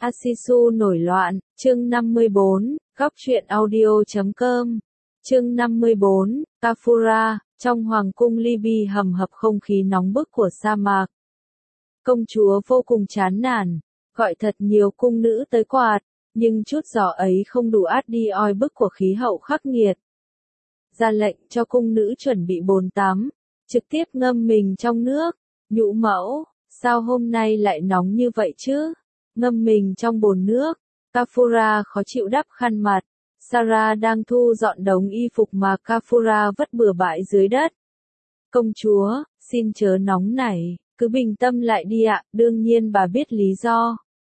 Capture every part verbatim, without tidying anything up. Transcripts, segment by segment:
Asisu nổi loạn, chương năm mươi bốn, góc truyện audio chấm com. Chương năm mươi bốn, Kafura, trong hoàng cung Libya hầm hập không khí nóng bức của sa mạc. Công chúa vô cùng chán nản, gọi thật nhiều cung nữ tới quạt, nhưng chút gió ấy không đủ át đi oi bức của khí hậu khắc nghiệt. Ra lệnh cho cung nữ chuẩn bị bồn tắm, trực tiếp ngâm mình trong nước, nhũ mẫu, sao hôm nay lại nóng như vậy chứ? Ngâm mình trong bồn nước, Kafura khó chịu đắp khăn mặt. Sarah đang thu dọn đống y phục mà Kafura vất bừa bãi dưới đất. Công chúa, xin chớ nóng nảy, cứ bình tâm lại đi ạ, đương nhiên bà biết lý do.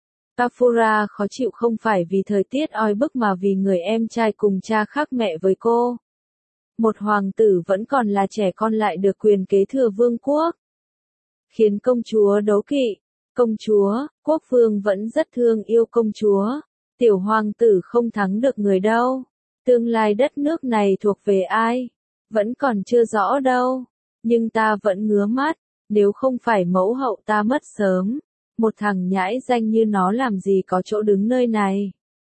Kafura khó chịu không phải vì thời tiết oi bức mà vì người em trai cùng cha khác mẹ với cô. Một hoàng tử vẫn còn là trẻ con lại được quyền kế thừa vương quốc, khiến công chúa đố kỵ. Công chúa, quốc vương vẫn rất thương yêu công chúa. Tiểu hoàng tử không thắng được người đâu. Tương lai đất nước này thuộc về ai? Vẫn còn chưa rõ đâu. Nhưng ta vẫn ngứa mắt. Nếu không phải mẫu hậu ta mất sớm. Một thằng nhãi danh như nó làm gì có chỗ đứng nơi này.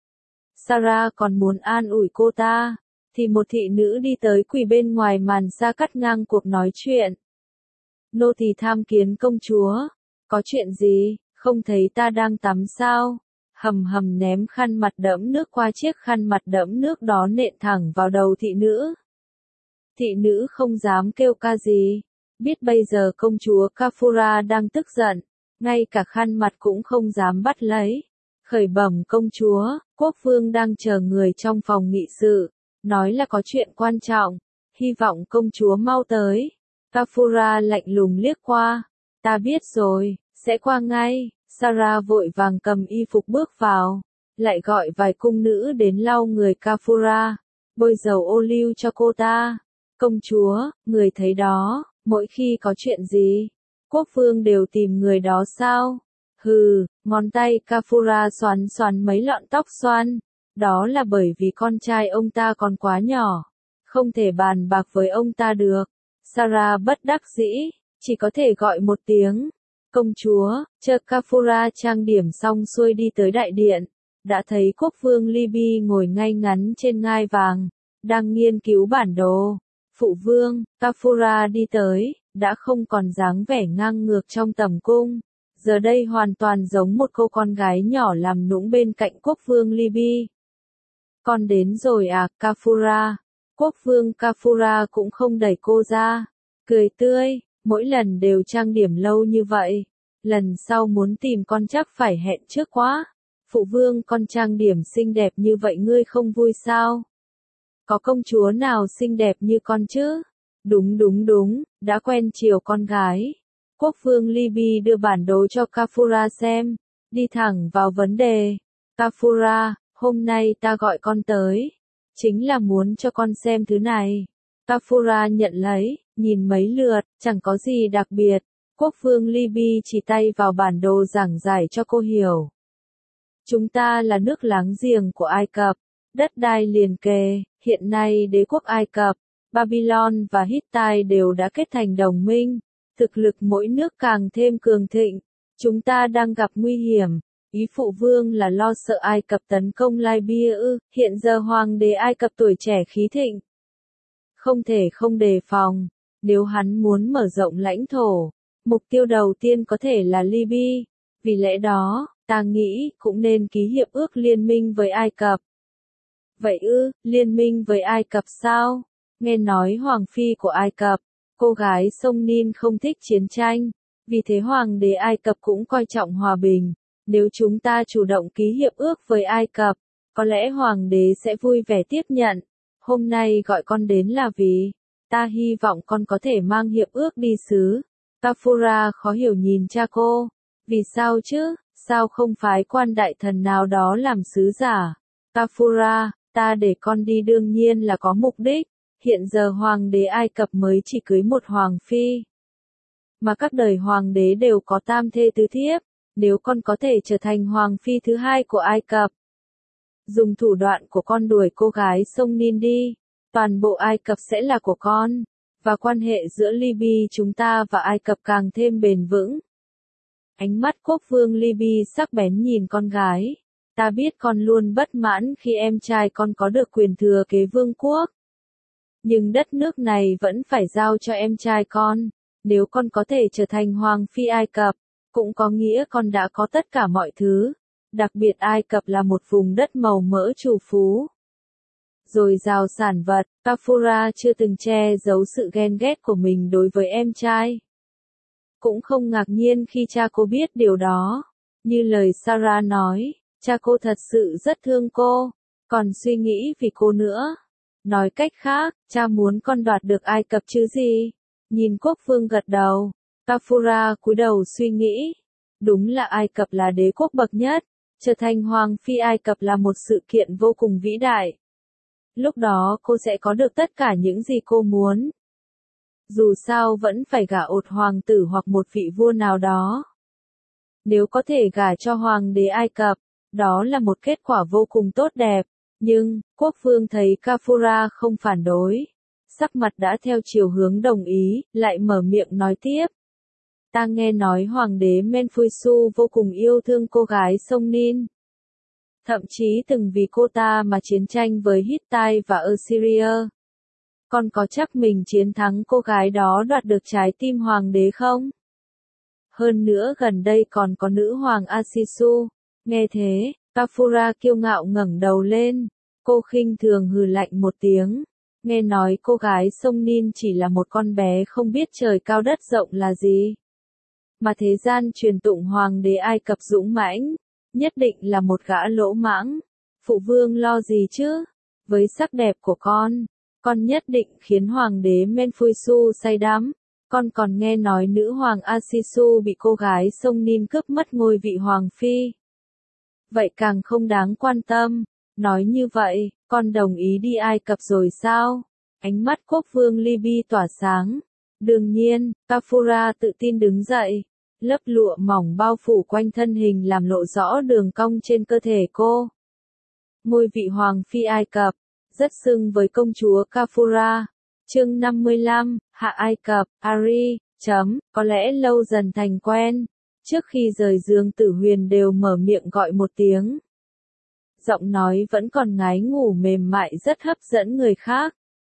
Sarah còn muốn an ủi cô ta. Thì một thị nữ đi tới quỳ bên ngoài màn xa cắt ngang cuộc nói chuyện. Nô tỳ tham kiến công chúa. Có chuyện gì, không thấy ta đang tắm sao? Hầm hầm ném khăn mặt đẫm nước qua chiếc khăn mặt đẫm nước đó nện thẳng vào đầu thị nữ. Thị nữ không dám kêu ca gì. Biết bây giờ công chúa Kafura đang tức giận. Ngay cả khăn mặt cũng không dám bắt lấy. Khởi bẩm công chúa, quốc vương đang chờ người trong phòng nghị sự. Nói là có chuyện quan trọng. Hy vọng công chúa mau tới. Kafura lạnh lùng liếc qua. Ta biết rồi, sẽ qua ngay. Sarah vội vàng cầm y phục bước vào, lại gọi vài cung nữ đến lau người Kafura, bôi dầu ô liu cho cô ta. Công chúa, người thấy đó, mỗi khi có chuyện gì, quốc vương đều tìm người đó sao? Hừ, ngón tay Kafura xoắn xoắn mấy lọn tóc xoăn, đó là bởi vì con trai ông ta còn quá nhỏ, không thể bàn bạc với ông ta được. Sarah bất đắc dĩ, chỉ có thể gọi một tiếng. Công chúa, chờ Kafura trang điểm xong xuôi đi tới đại điện, đã thấy quốc vương Libya ngồi ngay ngắn trên ngai vàng, đang nghiên cứu bản đồ. Phụ vương, Kafura đi tới, đã không còn dáng vẻ ngang ngược trong tầm cung, giờ đây hoàn toàn giống một cô con gái nhỏ làm nũng bên cạnh quốc vương Libya. Con đến rồi à, Kafura? Quốc vương Kafura cũng không đẩy cô ra, cười tươi. Mỗi lần đều trang điểm lâu như vậy, lần sau muốn tìm con chắc phải hẹn trước quá. Phụ vương, con trang điểm xinh đẹp như vậy ngươi không vui sao? Có công chúa nào xinh đẹp như con chứ? Đúng đúng đúng, đã quen chiều con gái. Quốc vương Libya đưa bản đồ cho Kafura xem, đi thẳng vào vấn đề. Kafura, hôm nay ta gọi con tới, chính là muốn cho con xem thứ này. Kafura nhận lấy, nhìn mấy lượt, chẳng có gì đặc biệt. Quốc vương Libya chỉ tay vào bản đồ giảng giải cho cô hiểu. Chúng ta là nước láng giềng của Ai Cập, đất đai liền kề, hiện nay đế quốc Ai Cập, Babylon và Hittite đều đã kết thành đồng minh, thực lực mỗi nước càng thêm cường thịnh. Chúng ta đang gặp nguy hiểm. Ý phụ vương là lo sợ Ai Cập tấn công Libya ư? Hiện giờ hoàng đế Ai Cập tuổi trẻ khí thịnh, không thể không đề phòng. Nếu hắn muốn mở rộng lãnh thổ, mục tiêu đầu tiên có thể là Libya. Vì lẽ đó, ta nghĩ cũng nên ký hiệp ước liên minh với Ai Cập. Vậy ư, liên minh với Ai Cập sao? Nghe nói hoàng phi của Ai Cập, cô gái sông Nin không thích chiến tranh, vì thế hoàng đế Ai Cập cũng coi trọng hòa bình. Nếu chúng ta chủ động ký hiệp ước với Ai Cập, có lẽ hoàng đế sẽ vui vẻ tiếp nhận. Hôm nay gọi con đến là vì ta hy vọng con có thể mang hiệp ước đi xứ. Kafura khó hiểu nhìn cha cô. Vì sao chứ? Sao không phái quan đại thần nào đó làm sứ giả? Kafura, ta để con đi đương nhiên là có mục đích. Hiện giờ hoàng đế Ai Cập mới chỉ cưới một hoàng phi, mà các đời hoàng đế đều có tam thê tứ thiếp. Nếu con có thể trở thành hoàng phi thứ hai của Ai Cập, dùng thủ đoạn của con đuổi cô gái sông Nin đi, toàn bộ Ai Cập sẽ là của con, và quan hệ giữa Libya chúng ta và Ai Cập càng thêm bền vững. Ánh mắt quốc vương Libby sắc bén nhìn con gái. Ta biết con luôn bất mãn khi em trai con có được quyền thừa kế vương quốc. Nhưng đất nước này vẫn phải giao cho em trai con. Nếu con có thể trở thành Hoàng phi Ai Cập, cũng có nghĩa con đã có tất cả mọi thứ. Đặc biệt Ai Cập là một vùng đất màu mỡ trù phú. Rồi giàu sản vật, Kafura chưa từng che giấu sự ghen ghét của mình đối với em trai. Cũng không ngạc nhiên khi cha cô biết điều đó. Như lời Sarah nói, cha cô thật sự rất thương cô, còn suy nghĩ vì cô nữa. Nói cách khác, cha muốn con đoạt được Ai Cập chứ gì? Nhìn quốc vương gật đầu, Kafura cúi đầu suy nghĩ. Đúng là Ai Cập là đế quốc bậc nhất, trở thành Hoàng phi Ai Cập là một sự kiện vô cùng vĩ đại. Lúc đó cô sẽ có được tất cả những gì cô muốn. Dù sao vẫn phải gả ột hoàng tử hoặc một vị vua nào đó. Nếu có thể gả cho hoàng đế Ai Cập, đó là một kết quả vô cùng tốt đẹp. Nhưng, quốc vương thấy Kafura không phản đối. Sắc mặt đã theo chiều hướng đồng ý, lại mở miệng nói tiếp. Ta nghe nói hoàng đế Menfuisu vô cùng yêu thương cô gái sông Nin. Thậm chí từng vì cô ta mà chiến tranh với Hittite và Assyria. Con có chắc mình chiến thắng cô gái đó đoạt được trái tim hoàng đế không? Hơn nữa gần đây còn có nữ hoàng Asisu. Nghe thế, Kafura kiêu ngạo ngẩng đầu lên. Cô khinh thường hừ lạnh một tiếng. Nghe nói cô gái sông Nin chỉ là một con bé không biết trời cao đất rộng là gì. Mà thế gian truyền tụng hoàng đế Ai Cập dũng mãnh, nhất định là một gã lỗ mãng. Phụ vương lo gì chứ? Với sắc đẹp của con, con nhất định khiến hoàng đế Menfuisu say đắm. Con còn nghe nói nữ hoàng Asisu bị cô gái sông Nin cướp mất ngôi vị hoàng phi. Vậy càng không đáng quan tâm. Nói như vậy, con đồng ý đi Ai Cập rồi sao? Ánh mắt quốc vương Libby tỏa sáng. Đương nhiên, Kafura tự tin đứng dậy. Lớp lụa mỏng bao phủ quanh thân hình làm lộ rõ đường cong trên cơ thể cô. Ngôi vị hoàng phi Ai Cập, rất xứng với công chúa Kafura. Chương năm mươi lăm, Hạ Ai Cập, Ari, chấm, có lẽ lâu dần thành quen. Trước khi rời giường Tử Huyền đều mở miệng gọi một tiếng. Giọng nói vẫn còn ngái ngủ mềm mại rất hấp dẫn người khác.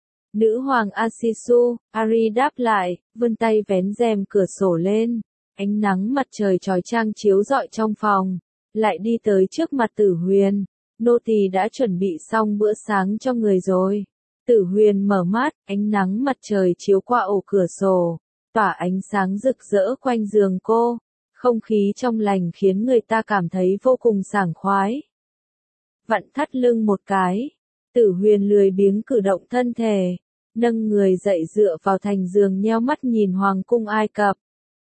Nữ hoàng Asisu, Ari đáp lại, vươn tay vén rèm cửa sổ lên. Ánh nắng mặt trời chói chang chiếu rọi trong phòng. Lại đi tới trước mặt Tử Huyền. Nô tỳ đã chuẩn bị xong bữa sáng cho người rồi. Tử Huyền mở mắt, ánh nắng mặt trời chiếu qua ổ cửa sổ, tỏa ánh sáng rực rỡ quanh giường cô. Không khí trong lành khiến người ta cảm thấy vô cùng sảng khoái. Vặn thắt lưng một cái, Tử Huyền lười biếng cử động thân thể, nâng người dậy dựa vào thành giường nheo mắt nhìn hoàng cung Ai Cập.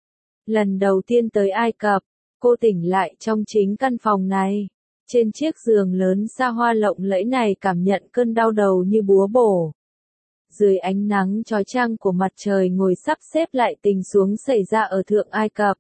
Lần đầu tiên tới Ai Cập, cô tỉnh lại trong chính căn phòng này. Trên chiếc giường lớn xa hoa lộng lẫy này cảm nhận cơn đau đầu như búa bổ. Dưới ánh nắng chói chang của mặt trời ngồi sắp xếp lại tình xuống xảy ra ở Thượng Ai Cập.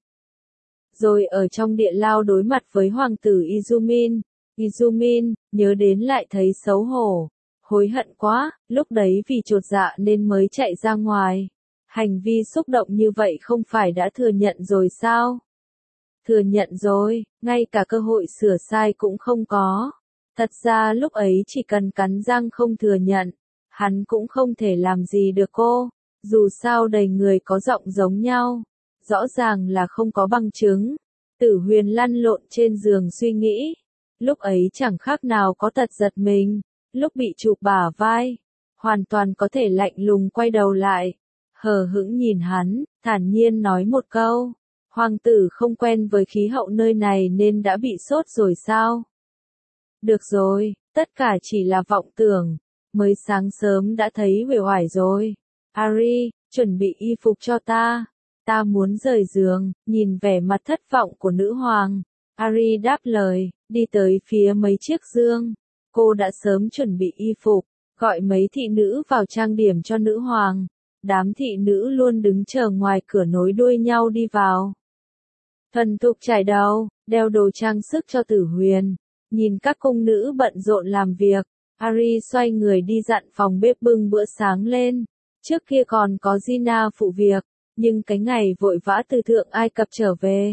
Rồi ở trong địa lao đối mặt với hoàng tử Izumin. Izumin, nhớ đến lại thấy xấu hổ. Hối hận quá, lúc đấy vì chột dạ nên mới chạy ra ngoài. Hành vi xúc động như vậy không phải đã thừa nhận rồi sao? Thừa nhận rồi, ngay cả cơ hội sửa sai cũng không có. Thật ra lúc ấy chỉ cần cắn răng không thừa nhận, hắn cũng không thể làm gì được cô. Dù sao đầy người có giọng giống nhau, rõ ràng là không có bằng chứng. Tử Huyền lăn lộn trên giường suy nghĩ. Lúc ấy chẳng khác nào có tật giật mình. Lúc bị chụp bả vai, hoàn toàn có thể lạnh lùng quay đầu lại. Hờ hững nhìn hắn, thản nhiên nói một câu. Hoàng tử không quen với khí hậu nơi này nên đã bị sốt rồi sao? Được rồi, tất cả chỉ là vọng tưởng. Mới sáng sớm đã thấy uể oải rồi. Ari, chuẩn bị y phục cho ta. Ta muốn rời giường, nhìn vẻ mặt thất vọng của nữ hoàng. Ari đáp lời, đi tới phía mấy chiếc giường. Cô đã sớm chuẩn bị y phục, gọi mấy thị nữ vào trang điểm cho nữ hoàng. Đám thị nữ luôn đứng chờ ngoài cửa nối đuôi nhau đi vào. Thuần thục trải đầu, đeo đồ trang sức cho Tử Huyền. Nhìn các cung nữ bận rộn làm việc, Ari xoay người đi dặn phòng bếp bưng bữa sáng lên. Trước kia còn có Gina phụ việc, nhưng cái ngày vội vã từ Thượng Ai Cập trở về,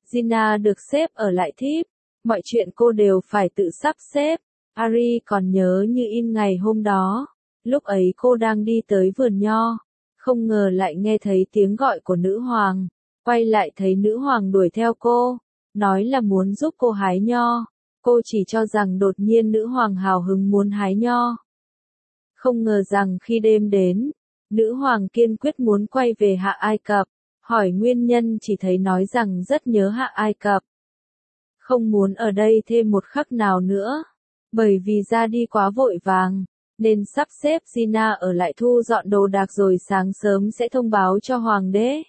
Gina được xếp ở lại thiếp, mọi chuyện cô đều phải tự sắp xếp. Ari còn nhớ như in ngày hôm đó, lúc ấy cô đang đi tới vườn nho, không ngờ lại nghe thấy tiếng gọi của nữ hoàng, quay lại thấy nữ hoàng đuổi theo cô, nói là muốn giúp cô hái nho. Cô chỉ cho rằng đột nhiên nữ hoàng hào hứng muốn hái nho. Không ngờ rằng khi đêm đến, nữ hoàng kiên quyết muốn quay về Hạ Ai Cập, hỏi nguyên nhân chỉ thấy nói rằng rất nhớ Hạ Ai Cập. Không muốn ở đây thêm một khắc nào nữa, bởi vì ra đi quá vội vàng, nên sắp xếp Gina ở lại thu dọn đồ đạc rồi sáng sớm sẽ thông báo cho hoàng đế.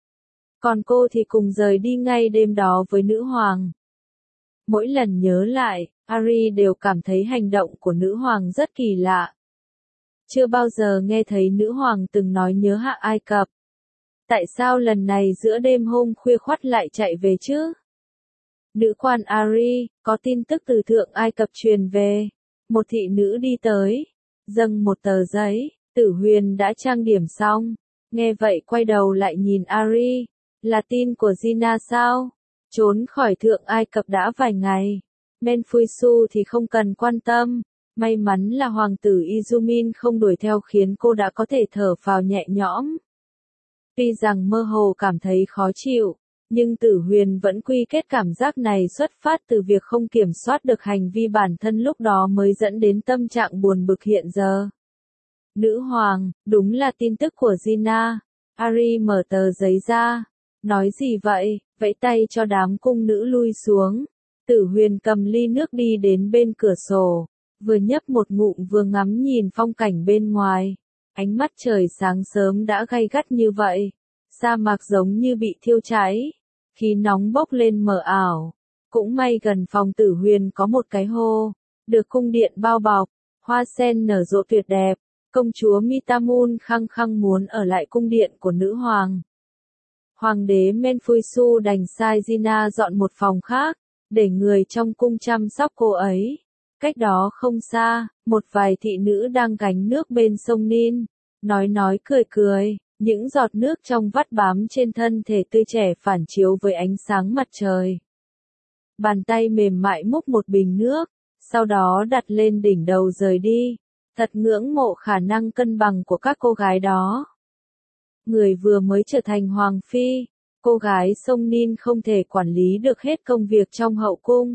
Còn cô thì cùng rời đi ngay đêm đó với nữ hoàng. Mỗi lần nhớ lại, Ari đều cảm thấy hành động của nữ hoàng rất kỳ lạ. Chưa bao giờ nghe thấy nữ hoàng từng nói nhớ Hạ Ai Cập. Tại sao lần này giữa đêm hôm khuya khoắt lại chạy về chứ? Nữ quan Ari, có tin tức từ Thượng Ai Cập truyền về. Một thị nữ đi tới, dâng một tờ giấy, Tử Huyền đã trang điểm xong. Nghe vậy quay đầu lại nhìn Ari, là tin của Gina sao? Trốn khỏi Thượng Ai Cập đã vài ngày. Menfuisu thì không cần quan tâm. May mắn là hoàng tử Izumin không đuổi theo khiến cô đã có thể thở phào nhẹ nhõm. Tuy rằng mơ hồ cảm thấy khó chịu, nhưng Tử Huyền vẫn quy kết cảm giác này xuất phát từ việc không kiểm soát được hành vi bản thân lúc đó mới dẫn đến tâm trạng buồn bực hiện giờ. Nữ hoàng, đúng là tin tức của Gina. Ari mở tờ giấy ra. Nói gì vậy? Vẫy tay cho đám cung nữ lui xuống. Tử Huyền cầm ly nước đi đến bên cửa sổ, vừa nhấp một ngụm vừa ngắm nhìn phong cảnh bên ngoài. Ánh mắt trời sáng sớm đã gay gắt như vậy, sa mạc giống như bị thiêu cháy, khí nóng bốc lên mờ ảo. Cũng may gần phòng Tử Huyền có một cái hồ, được cung điện bao bọc, hoa sen nở rộ tuyệt đẹp. Công chúa Mitamun khăng khăng muốn ở lại cung điện của nữ hoàng. Hoàng đế Menfuisu đành sai Gina dọn một phòng khác, để người trong cung chăm sóc cô ấy. Cách đó không xa, một vài thị nữ đang gánh nước bên sông Nin, nói nói cười cười, những giọt nước trong vắt bám trên thân thể tươi trẻ phản chiếu với ánh sáng mặt trời. Bàn tay mềm mại múc một bình nước, sau đó đặt lên đỉnh đầu rời đi. Thật ngưỡng mộ khả năng cân bằng của các cô gái đó. Người vừa mới trở thành hoàng phi, cô gái sông Nin không thể quản lý được hết công việc trong hậu cung.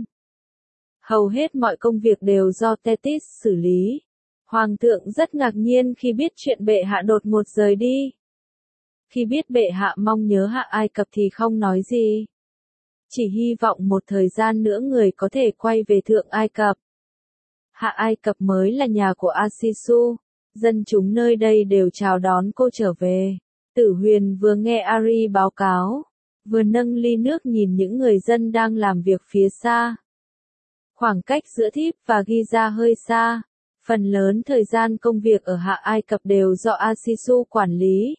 Hầu hết mọi công việc đều do Tethys xử lý. Hoàng thượng rất ngạc nhiên khi biết chuyện bệ hạ đột ngột rời đi. Khi biết bệ hạ mong nhớ Hạ Ai Cập thì không nói gì. Chỉ hy vọng một thời gian nữa người có thể quay về Thượng Ai Cập. Hạ Ai Cập mới là nhà của Asisu, dân chúng nơi đây đều chào đón cô trở về. Tử Huyền vừa nghe Ari báo cáo, vừa nâng ly nước nhìn những người dân đang làm việc phía xa. Khoảng cách giữa thiếp và Giza hơi xa, phần lớn thời gian công việc ở Hạ Ai Cập đều do Asisu quản lý.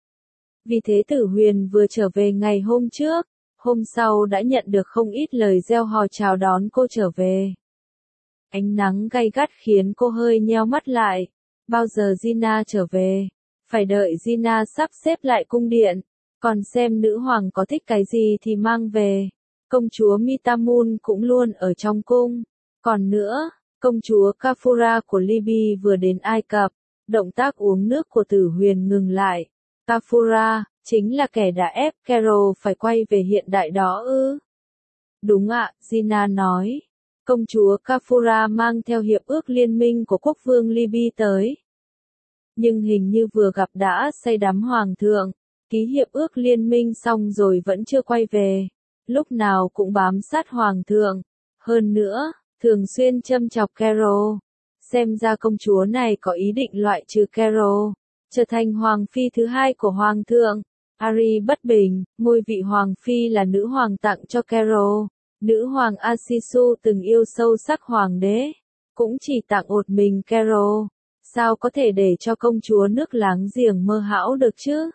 Vì thế Tử Huyền vừa trở về ngày hôm trước, hôm sau đã nhận được không ít lời reo hò chào đón cô trở về. Ánh nắng gay gắt khiến cô hơi nheo mắt lại. Bao giờ Gina trở về? Phải đợi Gina sắp xếp lại cung điện, còn xem nữ hoàng có thích cái gì thì mang về. Công chúa Mitamun cũng luôn ở trong cung. Còn nữa, công chúa Kafura của Libya vừa đến Ai Cập. Động tác uống nước của Tử Huyền ngừng lại. Kafura, chính là kẻ đã ép Carol phải quay về hiện đại đó ư? Đúng ạ, Gina nói. Công chúa Kafura mang theo hiệp ước liên minh của quốc vương Libya tới. Nhưng hình như vừa gặp đã say đắm hoàng thượng, ký hiệp ước liên minh xong rồi vẫn chưa quay về. Lúc nào cũng bám sát hoàng thượng. Hơn nữa, thường xuyên châm chọc Carol. Xem ra công chúa này có ý định loại trừ Carol, trở thành hoàng phi thứ hai của hoàng thượng. Ari bất bình, ngôi vị hoàng phi là nữ hoàng tặng cho Carol. Nữ hoàng Asisu từng yêu sâu sắc hoàng đế, cũng chỉ tặng một mình Carol. Sao có thể để cho công chúa nước láng giềng mơ hão được chứ?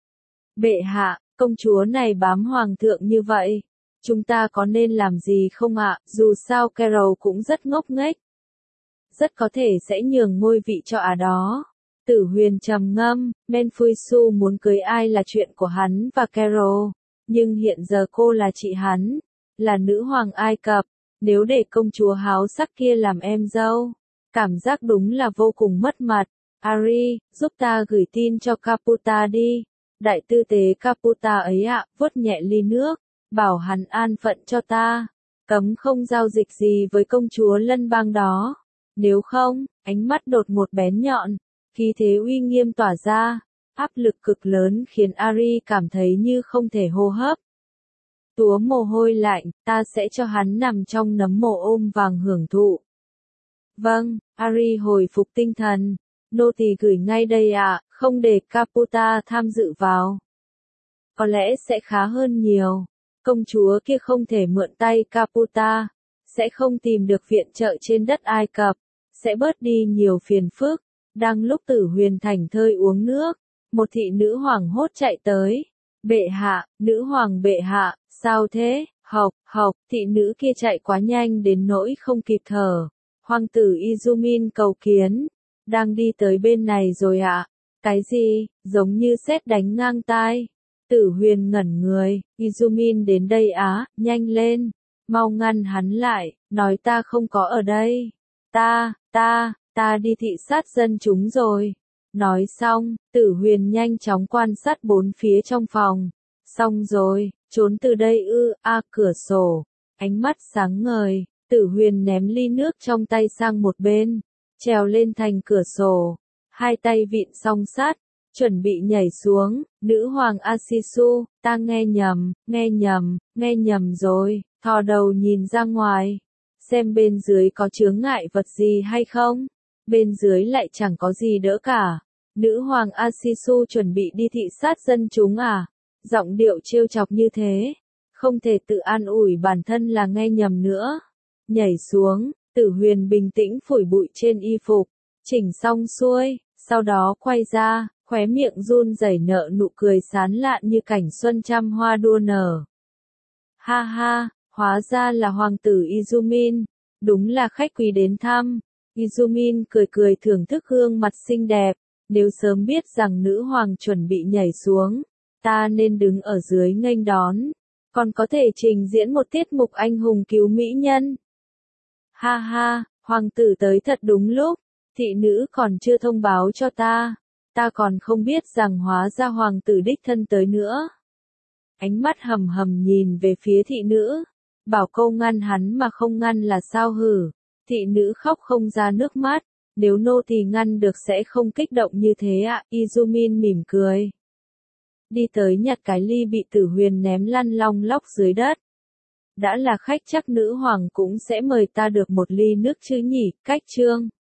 Bệ hạ, công chúa này bám hoàng thượng như vậy, chúng ta có nên làm gì không ạ? Dù sao Carol cũng rất ngốc nghếch. Rất có thể sẽ nhường ngôi vị cho ả đó. Tử Huyền trầm ngâm, Menfuisu muốn cưới ai là chuyện của hắn và Carol. Nhưng hiện giờ cô là chị hắn, là nữ hoàng Ai Cập, nếu để công chúa háo sắc kia làm em dâu, cảm giác đúng là vô cùng mất mặt. Ari, giúp ta gửi tin cho Caputa đi. Đại tư tế Caputa ấy ạ, vuốt nhẹ ly nước, bảo hắn an phận cho ta, cấm không giao dịch gì với công chúa lân bang đó. Nếu không, ánh mắt đột ngột bén nhọn, khí thế uy nghiêm tỏa ra, áp lực cực lớn khiến Ari cảm thấy như không thể hô hấp. Túa mồ hôi lạnh, ta sẽ cho hắn nằm trong nấm mồ ôm vàng hưởng thụ. Vâng, Ari hồi phục tinh thần. Nô tỳ gửi ngay đây ạ, không để Caputa tham dự vào. Có lẽ sẽ khá hơn nhiều. Công chúa kia không thể mượn tay Caputa, sẽ không tìm được viện trợ trên đất Ai Cập, sẽ bớt đi nhiều phiền phức. Đang lúc Tử Huyền thảnh thơi uống nước, một thị nữ hoảng hốt chạy tới. Bệ hạ, nữ hoàng bệ hạ, sao thế? Học, học, thị nữ kia chạy quá nhanh đến nỗi không kịp thở. Hoàng tử Izumin cầu kiến. Đang đi tới bên này rồi ạ. À? Cái gì? Giống như sét đánh ngang tai. Tử Huyền ngẩn người. Izumin đến đây á, nhanh lên. Mau ngăn hắn lại, nói ta không có ở đây. Ta, ta, ta đi thị sát dân chúng rồi. Nói xong, Tử Huyền nhanh chóng quan sát bốn phía trong phòng. Xong rồi, trốn từ đây ư, a à, cửa sổ. Ánh mắt sáng ngời, Tử Huyền ném ly nước trong tay sang một bên. Trèo lên thành cửa sổ, hai tay vịn song sát, chuẩn bị nhảy xuống. Nữ hoàng Asisu, ta nghe nhầm, nghe nhầm, nghe nhầm rồi, thò đầu nhìn ra ngoài, xem bên dưới có chướng ngại vật gì hay không. Bên dưới lại chẳng có gì đỡ cả. Nữ hoàng Asisu chuẩn bị đi thị sát dân chúng à? Giọng điệu trêu chọc như thế, không thể tự an ủi bản thân là nghe nhầm nữa. Nhảy xuống. Tử Huyền bình tĩnh phủi bụi trên y phục, chỉnh xong xuôi, sau đó quay ra, khóe miệng run rẩy nở nụ cười sán lạn như cảnh xuân trăm hoa đua nở. Ha ha, hóa ra là hoàng tử Izumin, đúng là khách quý đến thăm. Izumin cười cười thưởng thức gương mặt xinh đẹp, nếu sớm biết rằng nữ hoàng chuẩn bị nhảy xuống, ta nên đứng ở dưới nghênh đón, còn có thể trình diễn một tiết mục anh hùng cứu mỹ nhân. Ha ha, hoàng tử tới thật đúng lúc, thị nữ còn chưa thông báo cho ta, ta còn không biết rằng hóa ra hoàng tử đích thân tới nữa. Ánh mắt hầm hầm nhìn về phía thị nữ, bảo câu ngăn hắn mà không ngăn là sao hử. Thị nữ khóc không ra nước mắt, nếu nô tỳ ngăn được sẽ không kích động như thế ạ. À? Izumin mỉm cười, đi tới nhặt cái ly bị Tử Huyền ném lăn long lóc dưới đất. Đã là khách chắc nữ hoàng cũng sẽ mời ta được một ly nước chứ nhỉ. Cách chương